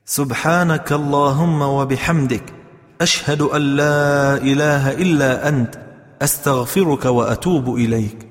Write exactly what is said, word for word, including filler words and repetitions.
سبحانك اللهم وبحمدك، أشهد أن لا إله إلا أنت، أستغفرك وأتوب إليك.